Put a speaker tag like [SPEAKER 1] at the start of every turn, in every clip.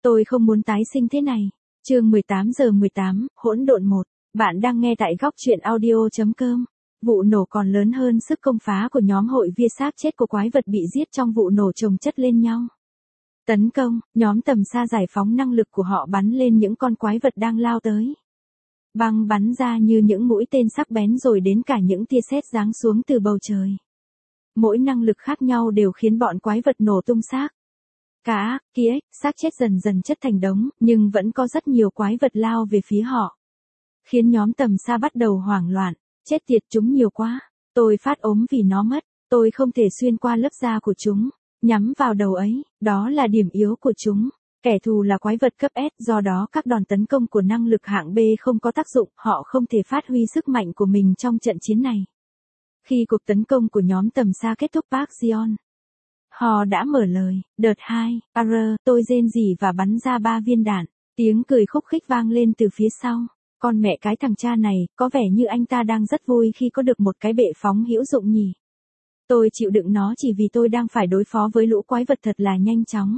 [SPEAKER 1] Tôi không muốn tái sinh thế này. Chương 18:18, hỗn độn 1. Bạn đang nghe tại góc truyện audio.com. Vụ nổ còn lớn hơn sức công phá của nhóm hội viên, xác chết của quái vật bị giết trong vụ nổ chồng chất lên nhau. Tấn công, nhóm tầm xa giải phóng năng lực của họ bắn lên những con quái vật đang lao tới. Băng bắn ra như những mũi tên sắc bén rồi đến cả những tia sét giáng xuống từ bầu trời. Mỗi năng lực khác nhau đều khiến bọn quái vật nổ tung xác. Cá, kia, xác chết dần dần chất thành đống, nhưng vẫn có rất nhiều quái vật lao về phía họ. Khiến nhóm tầm xa bắt đầu hoảng loạn, chết tiệt, chúng nhiều quá. Tôi phát ốm vì nó mất, tôi không thể xuyên qua lớp da của chúng, nhắm vào đầu ấy, đó là điểm yếu của chúng. Kẻ thù là quái vật cấp S, do đó các đòn tấn công của năng lực hạng B không có tác dụng, họ không thể phát huy sức mạnh của mình trong trận chiến này. Khi cuộc tấn công của nhóm tầm xa kết thúc, Park Jeon họ đã mở lời, đợt 2, tôi rên rỉ và bắn ra 3 viên đạn. Tiếng cười khúc khích vang lên từ phía sau. Con mẹ cái thằng cha này, có vẻ như anh ta đang rất vui khi có được một cái bệ phóng hữu dụng nhỉ. Tôi chịu đựng nó chỉ vì tôi đang phải đối phó với lũ quái vật thật là nhanh chóng.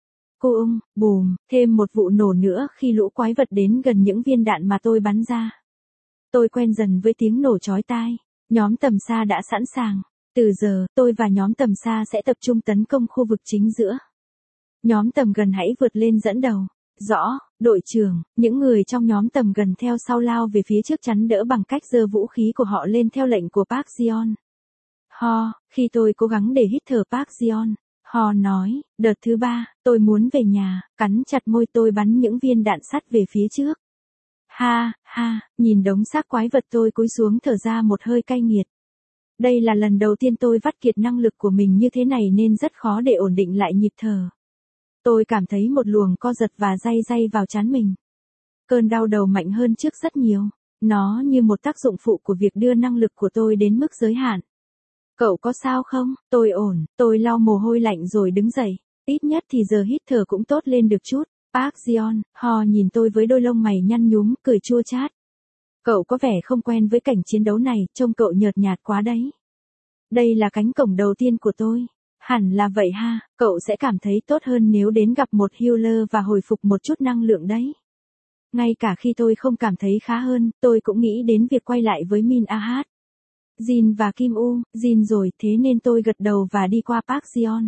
[SPEAKER 1] Bùm, thêm một vụ nổ nữa khi lũ quái vật đến gần những viên đạn mà tôi bắn ra. Tôi quen dần với tiếng nổ chói tai. Nhóm tầm xa đã sẵn sàng. Từ giờ, tôi và nhóm tầm xa sẽ tập trung tấn công khu vực chính giữa. Nhóm tầm gần hãy vượt lên dẫn đầu. Rõ, đội trưởng. Những người trong nhóm tầm gần theo sau lao về phía trước chắn đỡ bằng cách giơ vũ khí của họ lên theo lệnh của Park Jeon. Khi tôi cố gắng để hít thở, Park Jeon nói, đợt thứ 3, tôi muốn về nhà. Cắn chặt môi, tôi bắn những viên đạn sắt về phía trước. Nhìn đống xác quái vật, tôi cúi xuống thở ra một hơi cay nghiệt. Đây là lần đầu tiên tôi vắt kiệt năng lực của mình như thế này nên rất khó để ổn định lại nhịp thở. Tôi cảm thấy một luồng co giật và day day vào trán mình. Cơn đau đầu mạnh hơn trước rất nhiều. Nó như một tác dụng phụ của việc đưa năng lực của tôi đến mức giới hạn. Cậu có sao không? Tôi ổn. Tôi lau mồ hôi lạnh rồi đứng dậy. Ít nhất thì giờ hít thở cũng tốt lên được chút. Park Jeon nhìn tôi với đôi lông mày nhăn nhúm, cười chua chát. Cậu có vẻ không quen với cảnh chiến đấu này, trông cậu nhợt nhạt quá đấy. Đây là cánh cổng đầu tiên của tôi. Hẳn là vậy ha, cậu sẽ cảm thấy tốt hơn nếu đến gặp một healer và hồi phục một chút năng lượng đấy. Ngay cả khi tôi không cảm thấy khá hơn, tôi cũng nghĩ đến việc quay lại với Min Ah, Jin và Kim U. Jin rồi, thế nên tôi gật đầu và đi qua Park Jeon.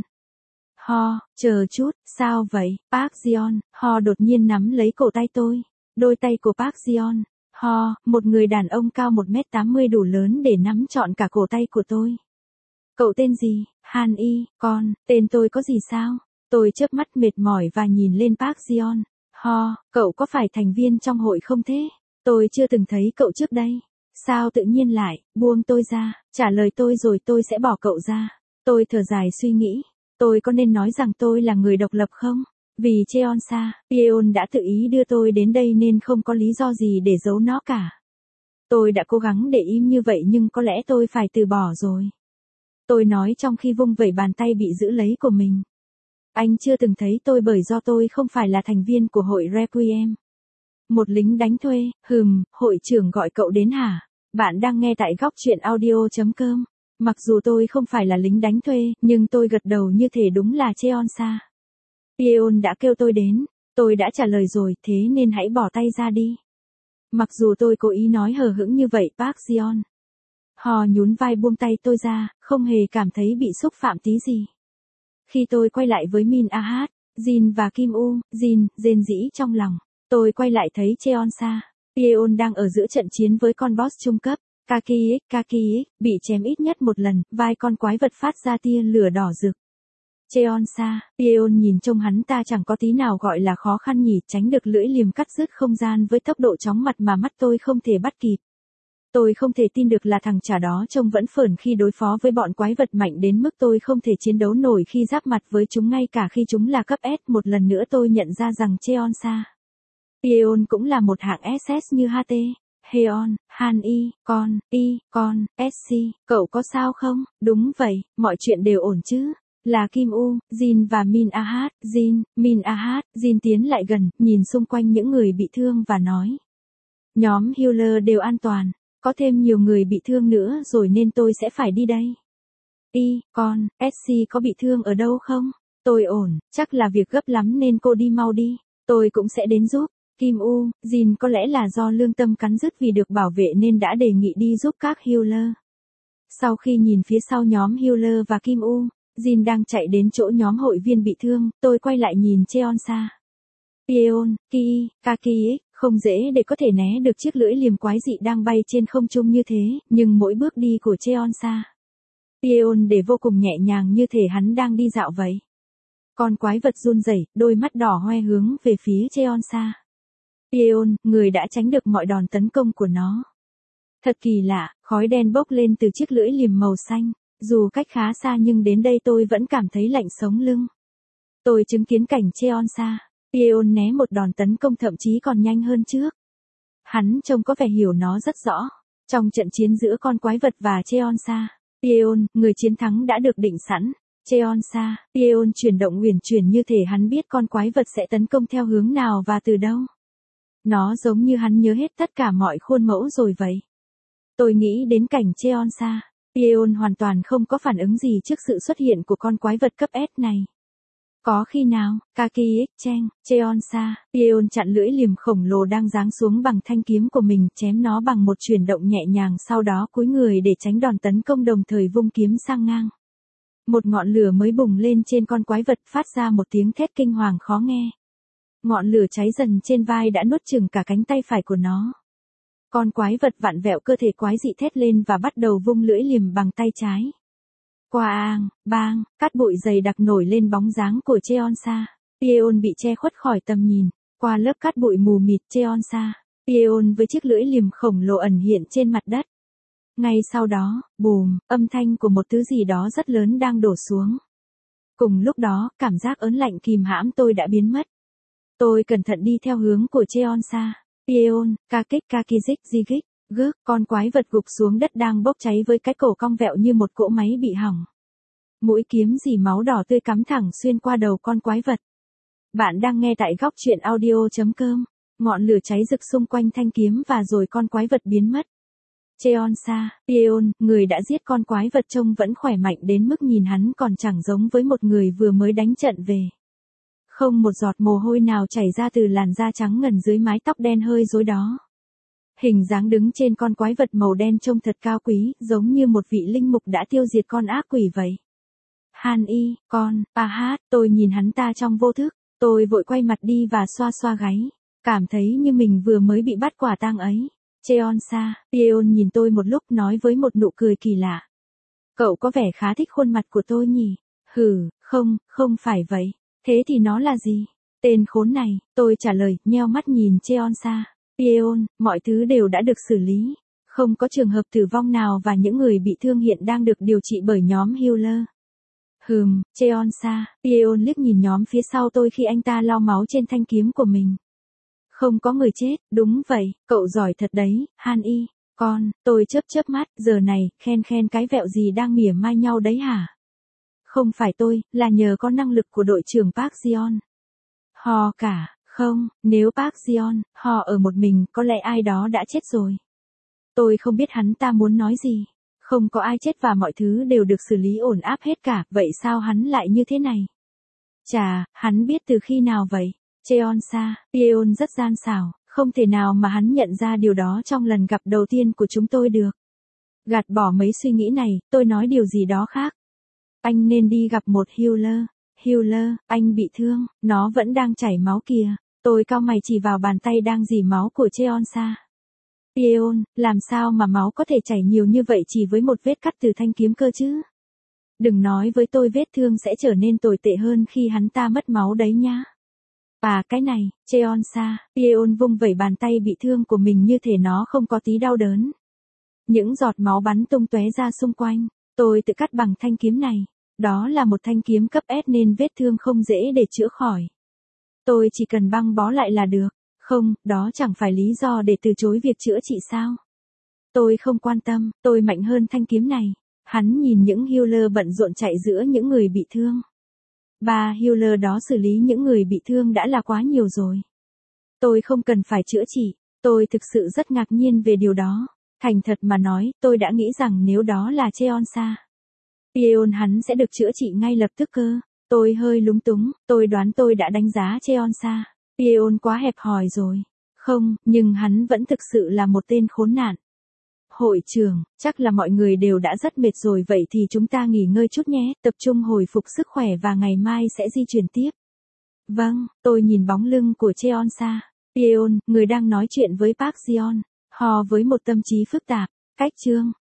[SPEAKER 1] Chờ chút, sao vậy? Park Jeon đột nhiên nắm lấy cổ tay tôi. Đôi tay của Park Jeon một người đàn ông cao 1m80 đủ lớn để nắm trọn cả cổ tay của tôi. Cậu tên gì? Han Y, con, tên tôi có gì sao? Tôi chớp mắt mệt mỏi và nhìn lên Park Jeon. Cậu có phải thành viên trong hội không thế? Tôi chưa từng thấy cậu trước đây. Sao tự nhiên lại, buông tôi ra, trả lời tôi rồi tôi sẽ bỏ cậu ra. Tôi thở dài suy nghĩ. Tôi có nên nói rằng tôi là người độc lập không? Vì Cheonsa, Yeon đã tự ý đưa tôi đến đây nên không có lý do gì để giấu nó cả. Tôi đã cố gắng để im như vậy nhưng có lẽ tôi phải từ bỏ rồi. Tôi nói trong khi vung vẩy bàn tay bị giữ lấy của mình. Anh chưa từng thấy tôi bởi do tôi không phải là thành viên của hội Requiem. Một lính đánh thuê, hội trưởng gọi cậu đến hả? Bạn đang nghe tại góc truyện audio.com. Mặc dù tôi không phải là lính đánh thuê, nhưng tôi gật đầu như thể đúng là Cheonsa. Yeon đã kêu tôi đến, tôi đã trả lời rồi, thế nên hãy bỏ tay ra đi. Mặc dù tôi cố ý nói hờ hững như vậy, Park Jeon nhún vai buông tay tôi ra, không hề cảm thấy bị xúc phạm tí gì. Khi tôi quay lại với Min Ah, Jin và Kim U, Jin rên rỉ trong lòng. Tôi quay lại thấy Cheonsa. Yeon đang ở giữa trận chiến với con boss trung cấp. Kaki bị chém ít nhất một lần, vai con quái vật phát ra tia lửa đỏ rực. Cheonsa, Yeon nhìn trông hắn ta chẳng có tí nào gọi là khó khăn nhỉ, tránh được lưỡi liềm cắt rứt không gian với tốc độ chóng mặt mà mắt tôi không thể bắt kịp. Tôi không thể tin được là thằng chả đó trông vẫn phởn khi đối phó với bọn quái vật mạnh đến mức tôi không thể chiến đấu nổi khi giáp mặt với chúng ngay cả khi chúng là cấp S. Một lần nữa tôi nhận ra rằng Cheonsa, Yeon cũng là một hạng SS như HT. Heon, Han Y, con, SC, cậu có sao không? Đúng vậy, mọi chuyện đều ổn chứ? Là Kim U, Jin và Min Ah, Jin tiến lại gần, nhìn xung quanh những người bị thương và nói. Nhóm healer đều an toàn, có thêm nhiều người bị thương nữa rồi nên tôi sẽ phải đi đây. Con, SC có bị thương ở đâu không? Tôi ổn, chắc là việc gấp lắm nên cô đi mau đi. Tôi cũng sẽ đến giúp. Kim U, Jin có lẽ là do lương tâm cắn rứt vì được bảo vệ nên đã đề nghị đi giúp các healer. Sau khi nhìn phía sau nhóm healer và Kim U, Jin đang chạy đến chỗ nhóm hội viên bị thương, tôi quay lại nhìn Cheonsa. Yeon, Ki, Kaki, không dễ để có thể né được chiếc lưỡi liềm quái dị đang bay trên không trung như thế, nhưng mỗi bước đi của Cheonsa, Yeon để vô cùng nhẹ nhàng như thể hắn đang đi dạo vậy. Con quái vật run rẩy, đôi mắt đỏ hoe hướng về phía Cheonsa. Yeon, người đã tránh được mọi đòn tấn công của nó. Thật kỳ lạ, khói đen bốc lên từ chiếc lưỡi liềm màu xanh, dù cách khá xa nhưng đến đây tôi vẫn cảm thấy lạnh sống lưng. Tôi chứng kiến cảnh Cheonsa, Yeon né một đòn tấn công thậm chí còn nhanh hơn trước. Hắn trông có vẻ hiểu nó rất rõ. Trong trận chiến giữa con quái vật và Cheonsa, Yeon, người chiến thắng đã được định sẵn. Cheonsa, Yeon chuyển động uyển chuyển như thể hắn biết con quái vật sẽ tấn công theo hướng nào và từ đâu. Nó giống như hắn nhớ hết tất cả mọi khuôn mẫu rồi vậy. Tôi nghĩ đến cảnh Cheonsa, Yeon hoàn toàn không có phản ứng gì trước sự xuất hiện của con quái vật cấp S này. Có khi nào, Kaki Cheng, Cheonsa, Yeon chặn lưỡi liềm khổng lồ đang giáng xuống bằng thanh kiếm của mình, chém nó bằng một chuyển động nhẹ nhàng, sau đó cúi người để tránh đòn tấn công đồng thời vung kiếm sang ngang. Một ngọn lửa mới bùng lên trên con quái vật, phát ra một tiếng thét kinh hoàng khó nghe. Ngọn lửa cháy dần trên vai đã nuốt chửng cả cánh tay phải của nó. Con quái vật vặn vẹo cơ thể quái dị thét lên và bắt đầu vung lưỡi liềm bằng tay trái. Quang, bang, cát bụi dày đặc nổi lên bóng dáng của Cheonsa. Yeon bị che khuất khỏi tầm nhìn. Qua lớp cát bụi mù mịt Cheonsa, Yeon với chiếc lưỡi liềm khổng lồ ẩn hiện trên mặt đất. Ngay sau đó, bùm, âm thanh của một thứ gì đó rất lớn đang đổ xuống. Cùng lúc đó, cảm giác ớn lạnh kìm hãm tôi đã biến mất. Tôi cẩn thận đi theo hướng của Cheonsa. Yeon, Kakizik Jigik, gớt, con quái vật gục xuống đất đang bốc cháy với cái cổ cong vẹo như một cỗ máy bị hỏng. Mũi kiếm dì máu đỏ tươi cắm thẳng xuyên qua đầu con quái vật. Bạn đang nghe tại góc truyện audio.com. Ngọn lửa cháy rực xung quanh thanh kiếm và rồi con quái vật biến mất. Cheonsa, Yeon, người đã giết con quái vật trông vẫn khỏe mạnh đến mức nhìn hắn còn chẳng giống với một người vừa mới đánh trận về. Không một giọt mồ hôi nào chảy ra từ làn da trắng ngần dưới mái tóc đen hơi rối đó. Hình dáng đứng trên con quái vật màu đen trông thật cao quý, giống như một vị linh mục đã tiêu diệt con ác quỷ vậy. Han Y, con, tôi nhìn hắn ta trong vô thức, tôi vội quay mặt đi và xoa xoa gáy, cảm thấy như mình vừa mới bị bắt quả tang ấy. Cheonsa, Yeon nhìn tôi một lúc nói với một nụ cười kỳ lạ. Cậu có vẻ khá thích khuôn mặt của tôi nhỉ? Không phải vậy. Thế thì nó là gì? Tên khốn này, tôi trả lời, nheo mắt nhìn Cheonsa. Yeon, mọi thứ đều đã được xử lý. Không có trường hợp tử vong nào và những người bị thương hiện đang được điều trị bởi nhóm healer. Cheonsa, Yeon liếc nhìn nhóm phía sau tôi khi anh ta lau máu trên thanh kiếm của mình. Không có người chết, đúng vậy, cậu giỏi thật đấy, Han Y. Con, tôi chớp mắt, giờ này, khen cái vẹo gì đang mỉa mai nhau đấy hả? Không phải tôi, là nhờ có năng lực của đội trưởng Park Jeon. Ho cả, không, nếu Park Jeon, ho ở một mình, có lẽ ai đó đã chết rồi. Tôi không biết hắn ta muốn nói gì. Không có ai chết và mọi thứ đều được xử lý ổn áp hết cả, vậy sao hắn lại như thế này? Chà, hắn biết từ khi nào vậy? Cheonsa, Yeon rất gian xảo, không thể nào mà hắn nhận ra điều đó trong lần gặp đầu tiên của chúng tôi được. Gạt bỏ mấy suy nghĩ này, tôi nói điều gì đó khác. Anh nên đi gặp một healer. Healer, anh bị thương, nó vẫn đang chảy máu kìa. Tôi cau mày chỉ vào bàn tay đang rỉ máu của Cheonsa. Yeon, làm sao mà máu có thể chảy nhiều như vậy chỉ với một vết cắt từ thanh kiếm cơ chứ? Đừng nói với tôi vết thương sẽ trở nên tồi tệ hơn khi hắn ta mất máu đấy nhá. Cái này, Cheonsa, Yeon vung vẩy bàn tay bị thương của mình như thể nó không có tí đau đớn. Những giọt máu bắn tung tóe ra xung quanh, tôi tự cắt bằng thanh kiếm này. Đó là một thanh kiếm cấp S nên vết thương không dễ để chữa khỏi. Tôi chỉ cần băng bó lại là được. Không, đó chẳng phải lý do để từ chối việc chữa trị sao? Tôi không quan tâm, tôi mạnh hơn thanh kiếm này. Hắn nhìn những healer bận rộn chạy giữa những người bị thương. 3 healer đó xử lý những người bị thương đã là quá nhiều rồi. Tôi không cần phải chữa trị, tôi thực sự rất ngạc nhiên về điều đó. Thành thật mà nói, tôi đã nghĩ rằng nếu đó là Cheonsa, Yeon hắn sẽ được chữa trị ngay lập tức cơ. Tôi hơi lúng túng, tôi đoán tôi đã đánh giá Cheonsa. Yeon quá hẹp hòi rồi. Không, nhưng hắn vẫn thực sự là một tên khốn nạn. Hội trưởng, chắc là mọi người đều đã rất mệt rồi, vậy thì chúng ta nghỉ ngơi chút nhé, tập trung hồi phục sức khỏe và ngày mai sẽ di chuyển tiếp. Vâng, tôi nhìn bóng lưng của Cheonsa. Yeon, người đang nói chuyện với Park Jeon, hò với một tâm trí phức tạp. Cách chương